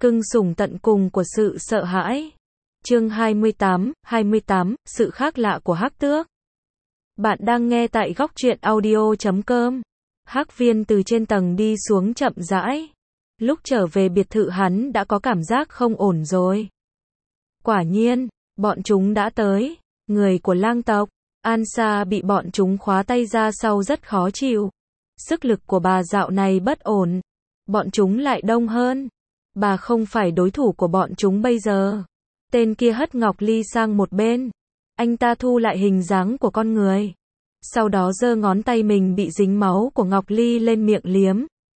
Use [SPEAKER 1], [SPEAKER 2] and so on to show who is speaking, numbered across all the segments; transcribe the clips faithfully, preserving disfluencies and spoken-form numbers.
[SPEAKER 1] Cưng sủng tận cùng của sự sợ hãi. Chương hai mươi tám, hai mươi tám, sự khác lạ của Hắc Tước. Bạn đang nghe tại góc truyện audio chấm com. Hắc Viên từ trên tầng đi xuống chậm rãi. Lúc trở về biệt thự hắn đã có cảm giác không ổn rồi. Quả nhiên, bọn chúng đã tới. Người của lang tộc, Ansa bị bọn chúng khóa tay ra sau rất khó chịu. Sức lực của bà dạo này bất ổn. Bọn chúng lại đông hơn. Bà không phải đối thủ của bọn chúng bây giờ. Tên kia hất Ngọc Ly sang một bên. Anh ta thu lại hình dáng của con người. Sau đó giơ ngón tay mình bị dính máu của Ngọc Ly lên miệng liếm.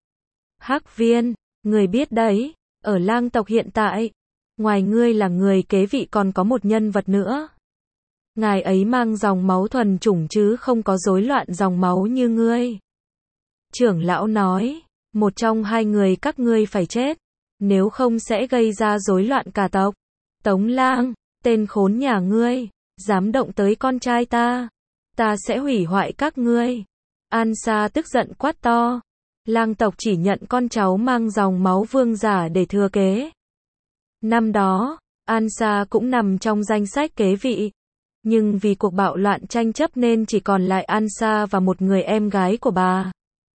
[SPEAKER 1] Hắc Viên, người biết đấy, ở lang tộc hiện tại, ngoài ngươi là người kế vị còn có một nhân vật nữa. Ngài ấy mang dòng máu thuần chủng chứ không có rối loạn dòng máu như ngươi. Trưởng lão nói, một trong hai người các ngươi phải chết, nếu không sẽ gây ra rối loạn cả tộc. Tống Lang, tên khốn nhà ngươi, dám động tới con trai ta, ta sẽ hủy hoại các ngươi. Ansa tức giận quát to. Lang tộc chỉ nhận con cháu mang dòng máu vương giả để thừa kế. Năm đó, Ansa cũng nằm trong danh sách kế vị. Nhưng vì cuộc bạo loạn tranh chấp nên chỉ còn lại Ansa và một người em gái của bà.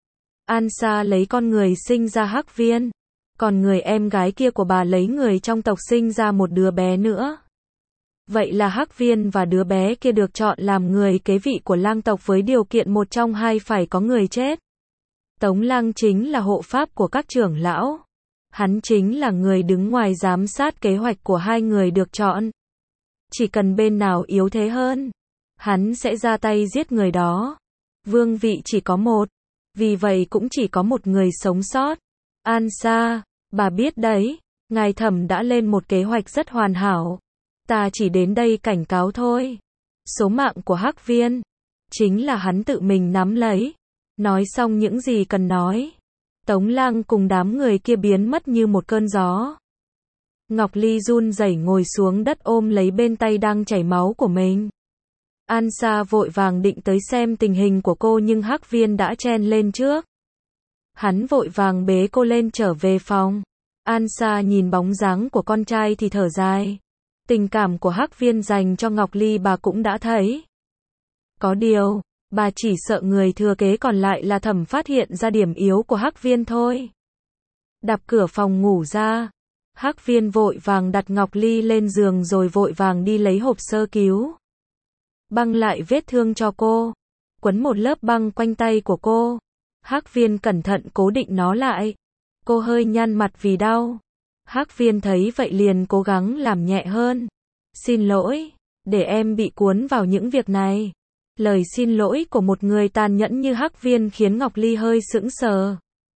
[SPEAKER 1] Ansa lấy con người sinh ra Hắc Viên. Còn người em gái kia của bà lấy người trong tộc sinh ra một đứa bé nữa. Vậy là Hắc Viên và đứa bé kia được chọn làm người kế vị của lang tộc với điều kiện một trong hai phải có người chết. Tống Lang chính là hộ pháp của các trưởng lão. Hắn chính là người đứng ngoài giám sát kế hoạch của hai người được chọn. Chỉ cần bên nào yếu thế hơn, hắn sẽ ra tay giết người đó. Vương vị chỉ có một, vì vậy cũng chỉ có một người sống sót. Ansa, bà biết đấy, ngài thẩm đã lên một kế hoạch rất hoàn hảo. Ta chỉ đến đây cảnh cáo thôi. Số mạng của Hắc Viên, chính là hắn tự mình nắm lấy. Nói xong những gì cần nói, Tống Lang cùng đám người kia biến mất như một cơn gió. Ngọc Ly run rẩy ngồi xuống đất ôm lấy bên tay đang chảy máu của mình. Ansa vội vàng định tới xem tình hình của cô nhưng Hắc Viên đã chen lên trước. Hắn vội vàng bế cô lên trở về phòng. Ansa nhìn bóng dáng của con trai thì thở dài. Tình cảm của Hắc Viên dành cho Ngọc Ly bà cũng đã thấy. Có điều, bà chỉ sợ người thừa kế còn lại là thẩm phát hiện ra điểm yếu của Hắc Viên thôi. Đạp cửa phòng ngủ ra, Hắc Viên vội vàng đặt Ngọc Ly lên giường rồi vội vàng đi lấy hộp sơ cứu. Băng lại vết thương cho cô, quấn một lớp băng quanh tay của cô. Hắc Viên cẩn thận cố định nó lại. Cô hơi nhăn mặt vì đau. Hắc Viên thấy vậy liền cố gắng làm nhẹ hơn. Xin lỗi, để em bị cuốn vào những việc này. Lời xin lỗi của một người tàn nhẫn như Hắc Viên khiến Ngọc Ly hơi sững sờ.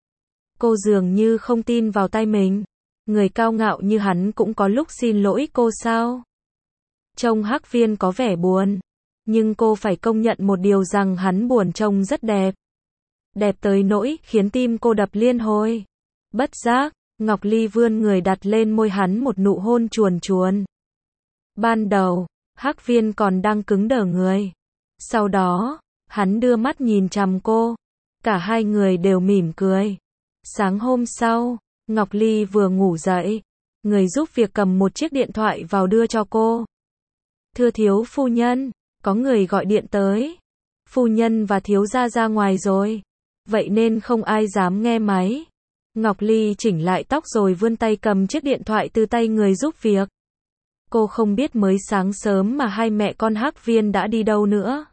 [SPEAKER 1] Cô dường như không tin vào tay mình. Người cao ngạo như hắn cũng có lúc xin lỗi cô sao? Trông Hắc Viên có vẻ buồn. Nhưng cô phải công nhận một điều rằng hắn buồn trông rất đẹp. Đẹp tới nỗi khiến tim cô đập liên hồi. Bất giác, Ngọc Ly vươn người đặt lên môi hắn một nụ hôn chuồn chuồn. Ban đầu, Hắc Viên còn đang cứng đờ người. Sau đó, hắn đưa mắt nhìn chằm cô. Cả hai người đều mỉm cười. Sáng hôm sau, Ngọc Ly vừa ngủ dậy. Người giúp việc cầm một chiếc điện thoại vào đưa cho cô. Thưa thiếu phu nhân, có người gọi điện tới. Phu nhân và thiếu gia ra ngoài rồi. Vậy nên không ai dám nghe máy. Ngọc Ly chỉnh lại tóc rồi vươn tay cầm chiếc điện thoại từ tay người giúp việc. Cô không biết mới sáng sớm mà hai mẹ con Hắc Viên đã đi đâu nữa.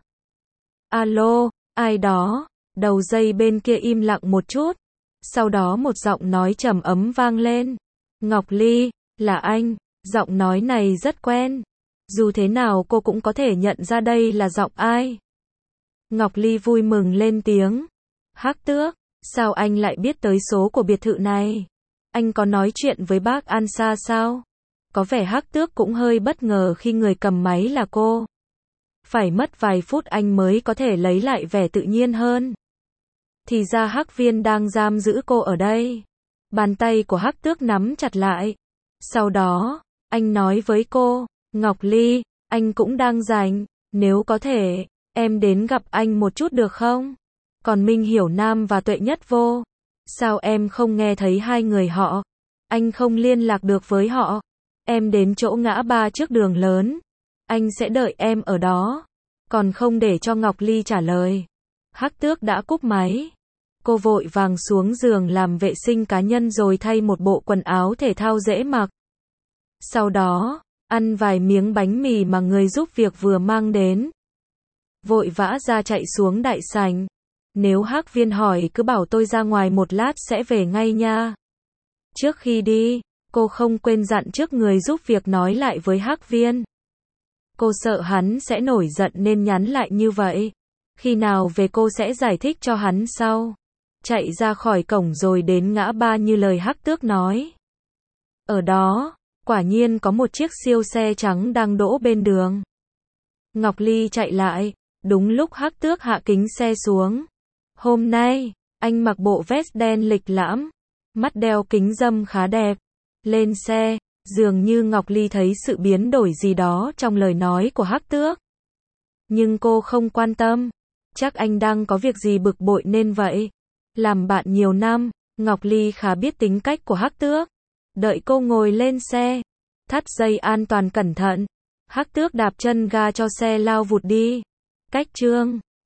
[SPEAKER 1] Alo, ai đó? Đầu dây bên kia im lặng một chút. Sau đó một giọng nói trầm ấm vang lên. Ngọc Ly, là anh. Giọng nói này rất quen. Dù thế nào cô cũng có thể nhận ra đây là giọng ai. Ngọc Ly vui mừng lên tiếng. Hắc Tước, sao anh lại biết tới số của biệt thự này? Anh có nói chuyện với bác Ansa sao? Có vẻ Hắc Tước cũng hơi bất ngờ khi người cầm máy là cô. Phải mất vài phút anh mới có thể lấy lại vẻ tự nhiên hơn. Thì ra Hắc Viên đang giam giữ cô ở đây. Bàn tay của Hắc Tước nắm chặt lại. Sau đó, anh nói với cô, Ngọc Ly, anh cũng đang rảnh, nếu có thể, em đến gặp anh một chút được không? Còn Minh Hiểu Nam và Tuệ Nhất Vô, sao em không nghe thấy hai người họ? Anh không liên lạc được với họ. Em đến chỗ ngã ba trước đường lớn. Anh sẽ đợi em ở đó. Còn không để cho Ngọc Ly trả lời. Hắc Tước đã cúp máy. Cô vội vàng xuống giường làm vệ sinh cá nhân rồi thay một bộ quần áo thể thao dễ mặc. Sau đó, ăn vài miếng bánh mì mà người giúp việc vừa mang đến. Vội vã ra chạy xuống đại sảnh. Nếu Hắc Viên hỏi cứ bảo tôi ra ngoài một lát sẽ về ngay nha. Trước khi đi, cô không quên dặn trước người giúp việc nói lại với Hắc Viên. Cô sợ hắn sẽ nổi giận nên nhắn lại như vậy. Khi nào về cô sẽ giải thích cho hắn sau. Chạy ra khỏi cổng rồi đến ngã ba như lời Hắc Tước nói. Ở đó, quả nhiên có một chiếc siêu xe trắng đang đỗ bên đường. Ngọc Ly chạy lại, đúng lúc Hắc Tước hạ kính xe xuống. Hôm nay, anh mặc bộ vest đen lịch lãm, mắt đeo kính râm khá đẹp. Lên xe, dường như Ngọc Ly thấy sự biến đổi gì đó trong lời nói của Hắc Tước. Nhưng cô không quan tâm. Chắc anh đang có việc gì bực bội nên vậy. Làm bạn nhiều năm, Ngọc Ly khá biết tính cách của Hắc Tước. Đợi cô ngồi lên xe, thắt dây an toàn cẩn thận. Hắc Tước đạp chân ga cho xe lao vụt đi. Cách chương